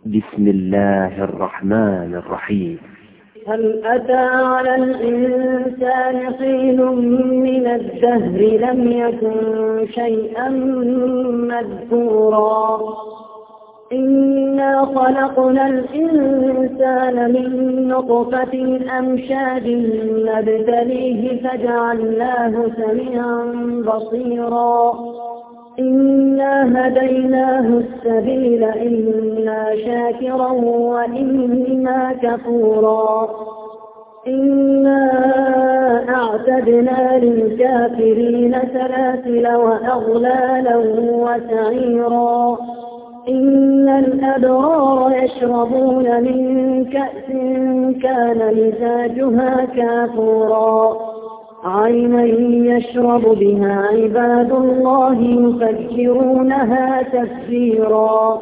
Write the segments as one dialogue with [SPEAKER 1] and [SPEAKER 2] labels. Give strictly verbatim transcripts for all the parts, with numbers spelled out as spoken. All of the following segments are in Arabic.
[SPEAKER 1] بسم الله الرحمن الرحيم.
[SPEAKER 2] هل أتى على الإنسان حين من الدهر لم يكن شيئا مذكورا إنا خلقنا الإنسان من نطفة أمشاج نبتليه فجعلناه سميعا بصيرا إنا هديناه السبيل إما شاكرا وإما كفورا إنا أعتدنا للكافرين سلاسل وأغلالا وسعيرا إن الأبرار يشربون من كأس كان مزاجها كافورا عينا يشرب بها عباد الله يفجرونها تفجيرا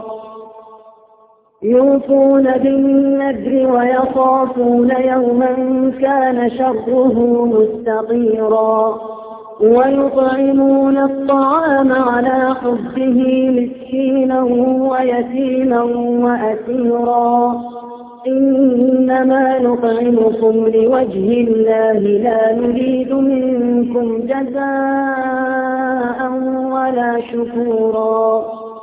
[SPEAKER 2] يوفون بالنذر ويخافون يوما كان شره مستطيرا ويطعمون الطعام على حبه مسكينا ويتيما وأسيرا إنما نطعمكم لوجه الله لا نريد منكم جزاء ولا شكورا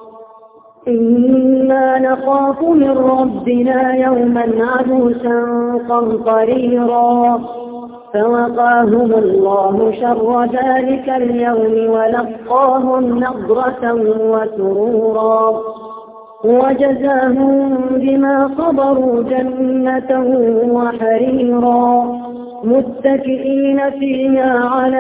[SPEAKER 2] إنا نخاف من ربنا يوما عبوسا قمطريرا فوقاهم الله شر ذلك اليوم ولقاهم نضرة وسرورا وجزاهم بما صبروا جنة وحريرا متكئين فيها على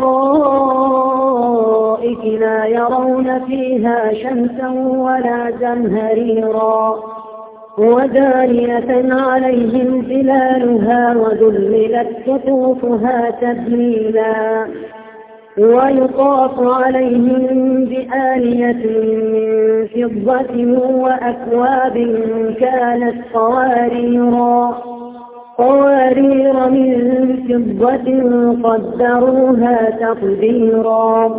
[SPEAKER 2] الأرائك لا يرون فيها شمسا ولا زمهريرا ودانية عليهم ظلالها وذللت قطوفها تذليلا ويطاف عليهم بآنية من فضة وأكواب كانت قواريرا قوارير من فضة قدروها تقديرا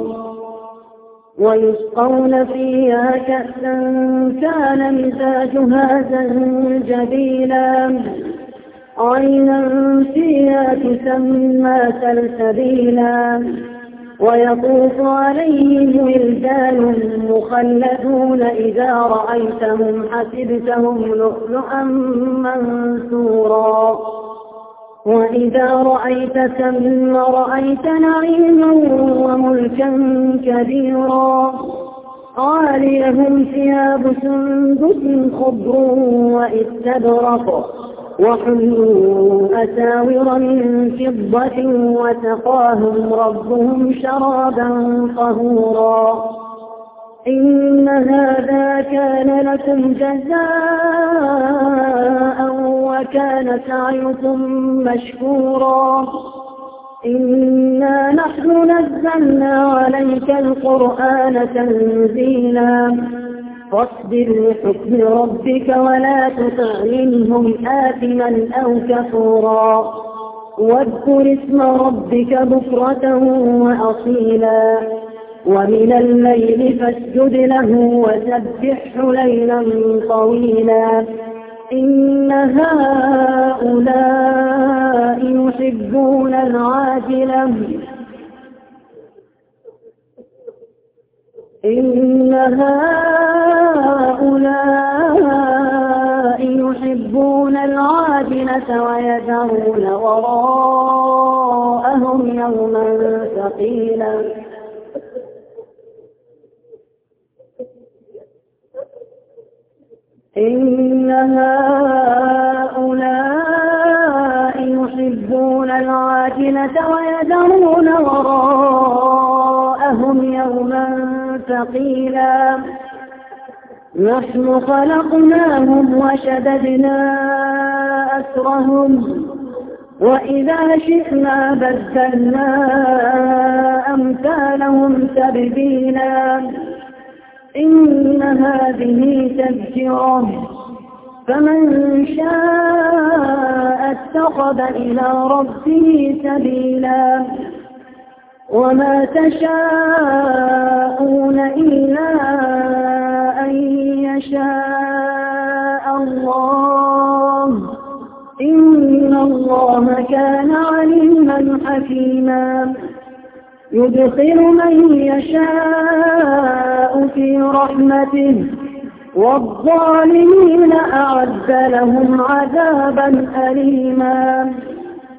[SPEAKER 2] ويسقون فيها كأسا كان مزاجها زنجبيلا عينا فيها تسمى سلسبيلا ويطوف عليهم ولدان مخلدون إذا رأيتهم حسبتهم لؤلؤا منثورا وإذا رأيت ثم رأيت نعيما وملكا كبيرا عاليهم ثياب سندس خضر واستبرق وحلوا أساور من فضة وسقاهم ربهم شرابا طهورا إن هذا كان لكم جزاء وكان سعيكم مشكورا إنا نحن نزلنا عليك القرآن تنزيلا فاصبر لحكم ربك ولا تطع منهم آثما أو كفورا واذكر اسم ربك بكرة وأصيلا ومن الليل فاسجد له وسبحه ليلا طويلا إن هؤلاء يحبون العاجلة إن هؤلاء يحبون العاجلة ويذرون وراءهم يوما ثقيلا إن هؤلاء يحبون العاجلة ويذرون وراءهم يوما ثقيلا نحن خلقناهم وشددنا أسرهم وإذا شئنا بدلنا أمثالهم تبديلا إن هذه تذكرة فمن شاء اتخذ إلى ربه سبيلا وما تشاءون إلا أن يشاء الله إن الله كان عليما حكيما يدخل من يشاء في رحمته والظالمين أعد لهم عذابا أليما